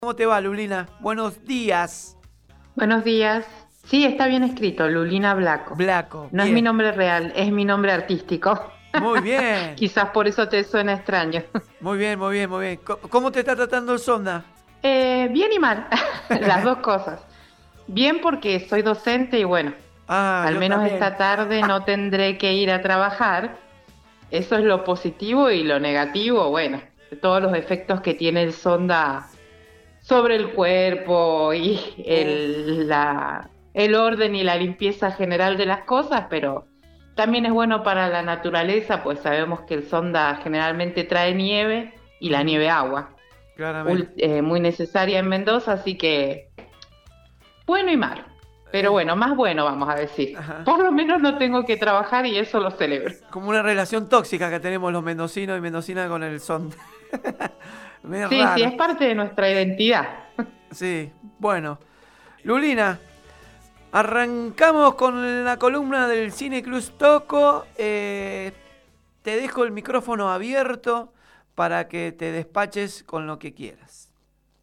¿Cómo te va, Lulina? Buenos días. Buenos días. Sí, está bien escrito, Lulina Blanco. Blaco, No es mi bien. nombre real, es mi nombre artístico. Muy bien. Quizás por eso te suena extraño. Muy bien, muy bien, muy bien. ¿Cómo te está tratando el sonda? Bien y mal, las dos cosas. Bien porque soy docente y bueno, Ah, al yo menos también. esta tarde no tendré que ir a trabajar. Eso es lo positivo y lo negativo, bueno, todos los efectos que tiene el sonda sobre el cuerpo y Uf. el orden y la limpieza general de las cosas, pero también es bueno para la naturaleza, pues sabemos que el sonda generalmente trae nieve y la Ujú, nieve agua, claramente. muy necesaria en Mendoza, así que bueno y malo, pero Eh, bueno, más bueno vamos a decir. ajá. Por lo menos no tengo que trabajar y eso lo celebro. Como una relación tóxica que tenemos los mendocinos y mendocinas con el sonda. Medio Sí, sí, raro. es parte de nuestra identidad. Sí, bueno. Lulina, arrancamos con la columna del Cine Club Toco. Te dejo el micrófono abierto para que te despaches con lo que quieras.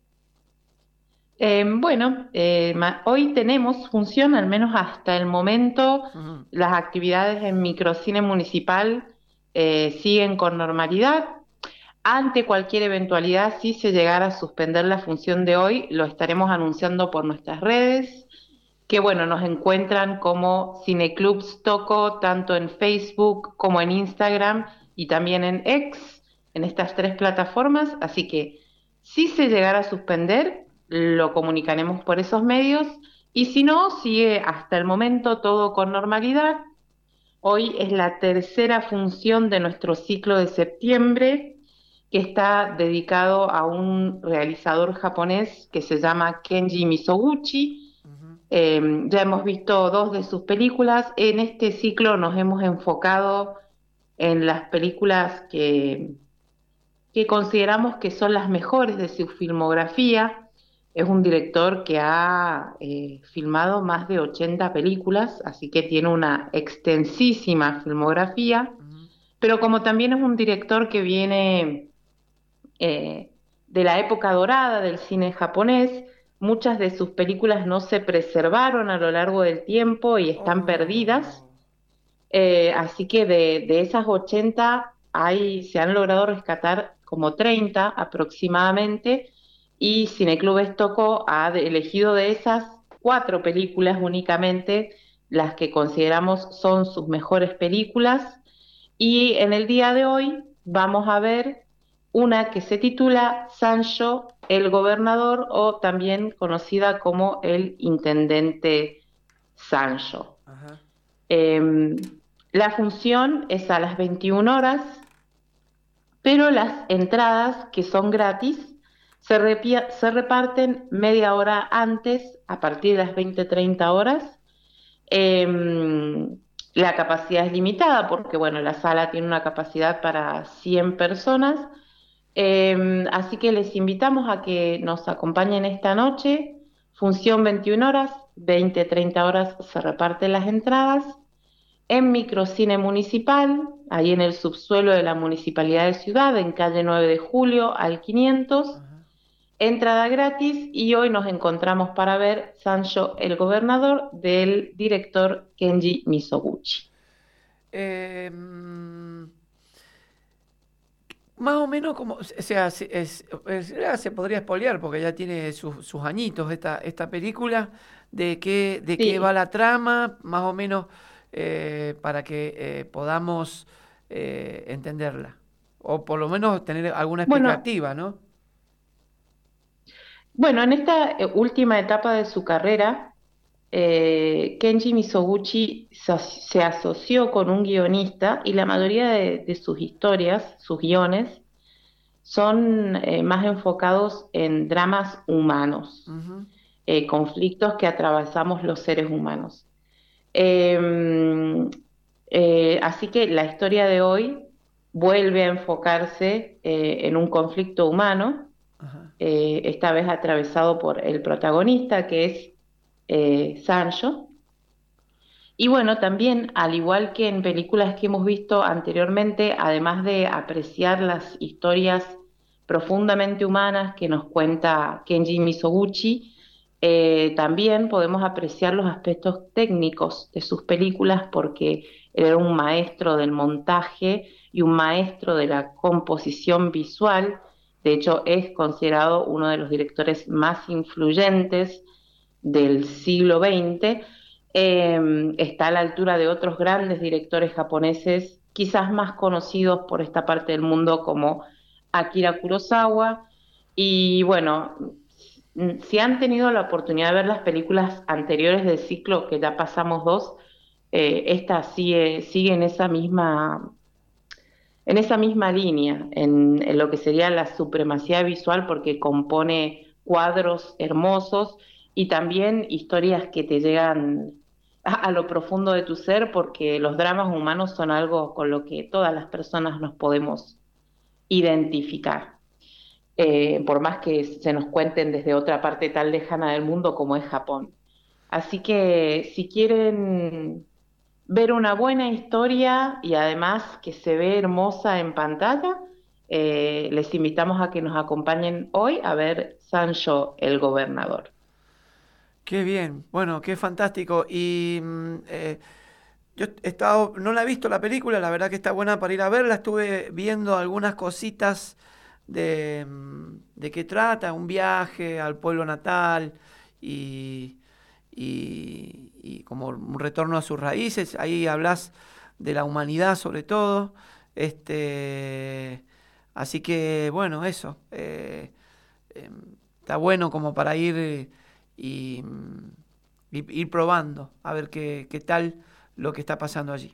Hoy tenemos función, al menos hasta el momento, Ujú. las actividades en microcine municipal siguen con normalidad. Ante cualquier eventualidad, si se llegara a suspender la función de hoy, lo estaremos anunciando por nuestras redes, que bueno, nos encuentran como Cineclubs Toco, tanto en Facebook como en Instagram y también en X, en estas tres plataformas. Así que si se llegara a suspender, lo comunicaremos por esos medios y si no, sigue hasta el momento todo con normalidad. Hoy es la tercera función de nuestro ciclo de septiembre, que está dedicado a un realizador japonés que se llama Kenji Mizoguchi. Ujú. Ya hemos visto dos de sus películas. En este ciclo nos hemos enfocado en las películas que consideramos que son las mejores de su filmografía. Es un director que ha filmado más de 80 películas, así que tiene una extensísima filmografía, Ujú. pero como también es un director que viene eh, de la época dorada del cine japonés, muchas de sus películas no se preservaron a lo largo del tiempo y están perdidas. Oh. Así que de esas 80 se han logrado rescatar como 30 aproximadamente, y Cineclub Estoco ha elegido de esas cuatro películas únicamente las que consideramos son sus mejores películas, y en el día de hoy vamos a ver una que se titula Sancho el Gobernador, o también conocida como El Intendente Sancho. Ajá. La función es a las 21 horas, pero las entradas, que son gratis, se reparten media hora antes, a partir de las 20:30 horas. La capacidad es limitada porque, bueno, la sala tiene una capacidad para 100 personas. Así que les invitamos a que nos acompañen esta noche. Función 21 horas, 20:30 horas se reparten las entradas en Microcine Municipal, ahí en el subsuelo de la Municipalidad de Ciudad, en calle 9 de Julio al 500. Ajá. Entrada gratis, y hoy nos encontramos para ver Sancho el Gobernador, del director Kenji Mizoguchi. Mm, Más o menos como, o sea, ya se podría spoilear porque ya tiene sus añitos esta película, de qué va Sí, la trama, más o menos para que podamos entenderla, o por lo menos tener alguna bueno, explicativa, ¿no? bueno, en esta última etapa de su carrera, Kenji Mizoguchi se asoció con un guionista, y la mayoría de sus historias, sus guiones, son más enfocados en dramas humanos, Ujú. conflictos que atravesamos los seres humanos. Eh, Así que la historia de hoy vuelve a enfocarse en un conflicto humano, Ajá. esta vez atravesado por el protagonista, que es Sancho. Y bueno, también, al igual que en películas que hemos visto anteriormente, además de apreciar las historias profundamente humanas que nos cuenta Kenji Mizoguchi. También podemos apreciar los aspectos técnicos de sus películas porque él era un maestro del montaje y un maestro de la composición visual. De hecho, es considerado uno de los directores más influyentes del siglo XX. Está a la altura de otros grandes directores japoneses, quizás más conocidos por esta parte del mundo como Akira Kurosawa. Y bueno, si han tenido la oportunidad de ver las películas anteriores del ciclo, que ya pasamos dos, esta sigue en esa misma línea, en lo que sería la supremacía visual, porque compone cuadros hermosos y también historias que te llegan a lo profundo de tu ser, porque los dramas humanos son algo con lo que todas las personas nos podemos identificar, por más que se nos cuenten desde otra parte tan lejana del mundo como es Japón. Así que si quieren ver una buena historia y además que se ve hermosa en pantalla, les invitamos a que nos acompañen hoy a ver Sancho el Gobernador. Qué bien, bueno, qué fantástico. Y yo he estado, no la he visto la película, la verdad que está buena para ir a verla. Estuve viendo algunas cositas de qué trata, un viaje al pueblo natal y, y como un retorno a sus raíces. Ahí hablas de la humanidad sobre todo. Así que bueno, eso. Está bueno como para ir y, ir probando, a ver qué tal lo que está pasando allí.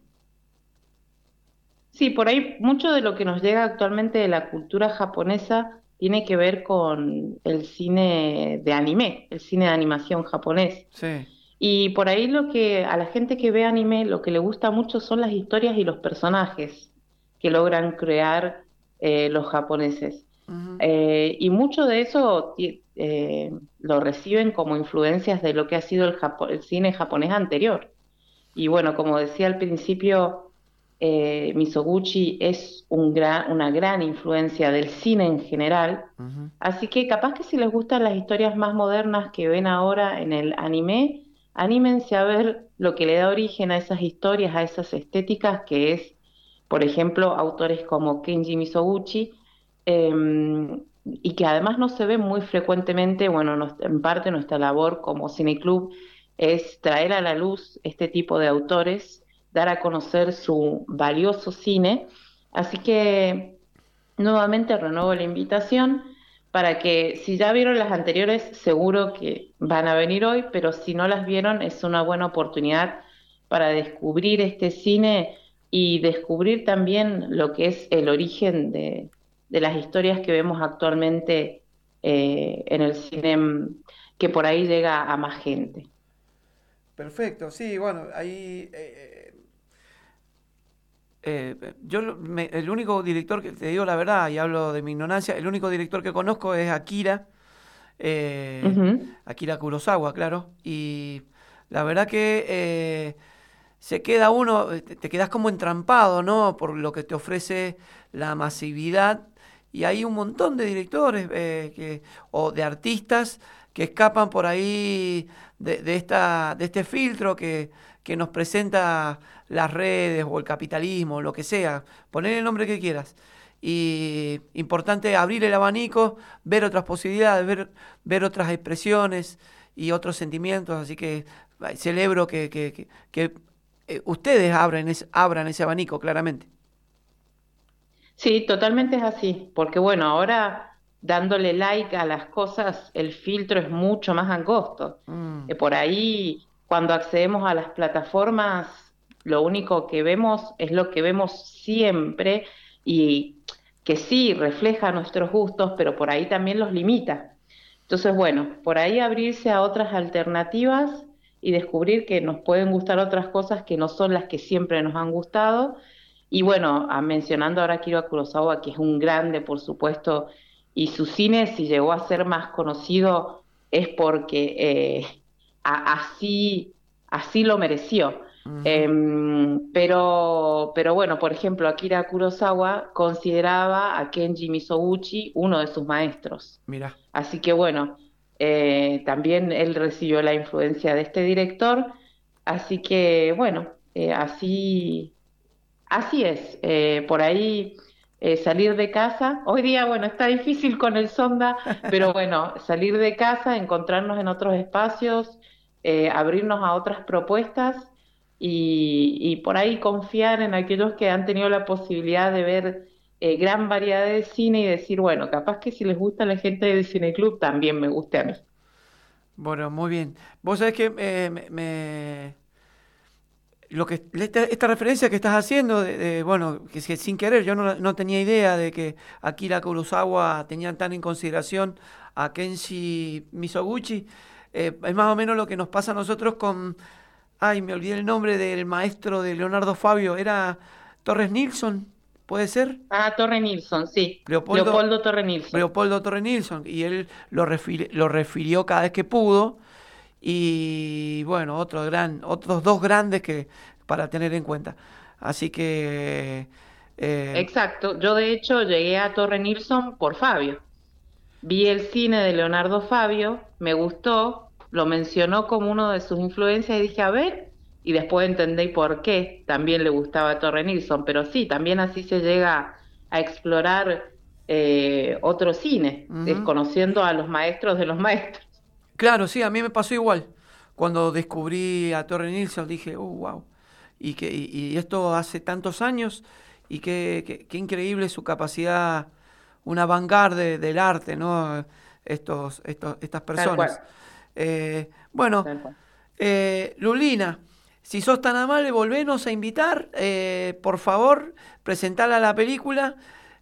Sí, por ahí mucho de lo que nos llega actualmente de la cultura japonesa tiene que ver con el cine de anime, el cine de animación japonés. Sí. Y por ahí lo que a la gente que ve anime lo que le gusta mucho son las historias y los personajes que logran crear los japoneses. Ujú. Y mucho de eso lo reciben como influencias de lo que ha sido el cine japonés anterior. Y bueno, como decía al principio, Mizoguchi es una gran influencia del cine en general. Ujú. Así que capaz que si les gustan las historias más modernas que ven ahora en el anime, anímense a ver lo que le da origen a esas historias, a esas estéticas, que es, por ejemplo, autores como Kenji Mizoguchi, y que además no se ve muy frecuentemente. Bueno, en parte nuestra labor como cineclub es traer a la luz este tipo de autores, dar a conocer su valioso cine. Así que nuevamente renuevo la invitación para que si ya vieron las anteriores, seguro que van a venir hoy, pero si no las vieron, es una buena oportunidad para descubrir este cine y descubrir también lo que es el origen de las historias que vemos actualmente en el cine, que por ahí llega a más gente. Perfecto, sí, bueno, ahí el único director que te digo la verdad y hablo de mi ignorancia, el único director que conozco es Akira, eh, Ujú. Akira Kurosawa, claro, y la verdad que se queda uno, te quedas como entrampado, ¿no? Por lo que te ofrece la masividad. Y hay un montón de directores o de artistas que escapan por ahí de este filtro que nos presenta las redes o el capitalismo, lo que sea. Poner el nombre que quieras. Y importante abrir el abanico, ver otras posibilidades, ver otras expresiones y otros sentimientos. Así que celebro que ustedes abran ese abanico, claramente. Sí, totalmente es así, porque bueno, ahora dándole like a las cosas, el filtro es mucho más angosto. Mm, Por ahí, cuando accedemos a las plataformas, lo único que vemos es lo que vemos siempre y que sí refleja nuestros gustos, pero por ahí también los limita. Entonces, bueno, por ahí abrirse a otras alternativas y descubrir que nos pueden gustar otras cosas que no son las que siempre nos han gustado. Y bueno, mencionando ahora a Akira Kurosawa, que es un grande, por supuesto, y su cine, si llegó a ser más conocido, es porque así lo mereció. Ujú. Pero bueno, por ejemplo, Akira Kurosawa consideraba a Kenji Mizoguchi uno de sus maestros. Mirá. Así que bueno, también él recibió la influencia de este director. Así que bueno, así es. Por ahí salir de casa. Hoy día, bueno, está difícil con el sonda, pero bueno, salir de casa, encontrarnos en otros espacios, abrirnos a otras propuestas y por ahí confiar en aquellos que han tenido la posibilidad de ver gran variedad de cine y decir, bueno, capaz que si les gusta a la gente del cineclub, también me guste a mí. Bueno, muy bien. Vos sabés que lo que esta referencia que estás haciendo, bueno, que sin querer, yo no tenía idea de que Akira Kurosawa tenía tan en consideración a Kenshi Mizoguchi. Es más o menos lo que nos pasa a nosotros con, ay, me olvidé el nombre del maestro de Leonardo Fabio, era Torres Nilsson, ¿puede ser? Ah, Torre Nilsson, sí. Leopoldo, Leopoldo Torre Nilsson. Leopoldo Torre Nilsson, y él lo refirió cada vez que pudo. Y bueno, otros dos grandes que para tener en cuenta. Así que eh, Exacto. Yo de hecho llegué a Torre Nilsson por Fabio. Vi el cine de Leonardo Fabio, me gustó, lo mencionó como uno de sus influencias y dije, a ver, y después entendí por qué también le gustaba Torre Nilsson, pero sí, también así se llega a explorar otro cine, ujú. desconociendo a los maestros de los maestros. Claro, sí, a mí me pasó igual. Cuando descubrí a Torre Nilsson dije, wow. Y esto hace tantos años y qué increíble su capacidad, una vanguardia del arte, ¿no? Estas Tal personas. cual, Bueno, tal cual. Lulina, si sos tan amable, volvenos a invitar, por favor, presentala la película,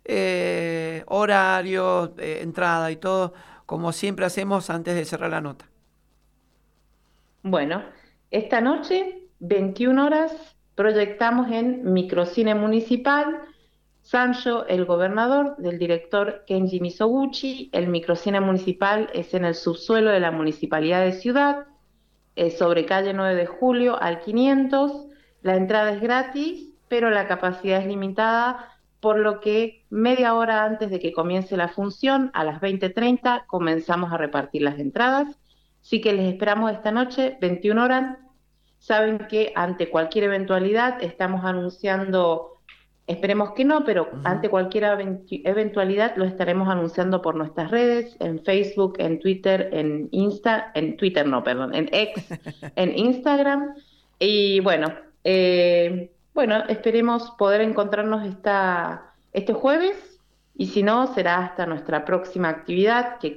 horario, entrada y todo, como siempre hacemos antes de cerrar la nota. Bueno, esta noche, 21 horas, proyectamos en Microcine Municipal Sancho, el gobernador, del director Kenji Mizoguchi. El microcine municipal es en el subsuelo de la Municipalidad de Ciudad, sobre calle 9 de Julio al 500. La entrada es gratis, pero la capacidad es limitada, por lo que media hora antes de que comience la función, a las 20:30, comenzamos a repartir las entradas. Así que les esperamos esta noche, 21 horas. Saben que ante cualquier eventualidad estamos anunciando. Esperemos que no, pero Ujú. ante cualquier eventualidad lo estaremos anunciando por nuestras redes, en Facebook, en Twitter, en Twitter no, perdón, en X, en Instagram. Y bueno, esperemos poder encontrarnos este jueves y si no, será hasta nuestra próxima actividad, que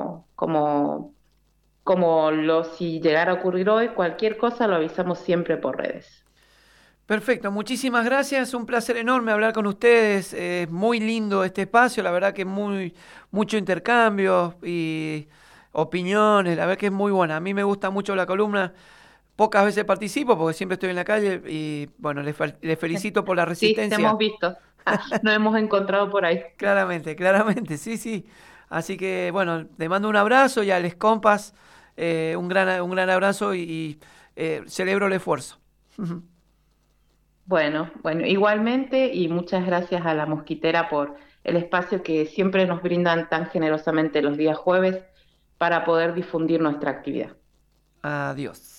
si llegara a ocurrir hoy, cualquier cosa lo avisamos siempre por redes. Perfecto, muchísimas gracias, un placer enorme hablar con ustedes, muy lindo este espacio, la verdad que mucho intercambio y opiniones, la verdad que es muy buena, a mí me gusta mucho la columna, pocas veces participo porque siempre estoy en la calle y bueno, les felicito por la Sí, te hemos resistencia, visto. Nos hemos encontrado por ahí. claramente, claramente, sí, sí, así que bueno, te mando un abrazo y a les compas un gran abrazo y celebro el esfuerzo. Bueno, igualmente y muchas gracias a la Mosquitera por el espacio que siempre nos brindan tan generosamente los días jueves para poder difundir nuestra actividad. Adiós.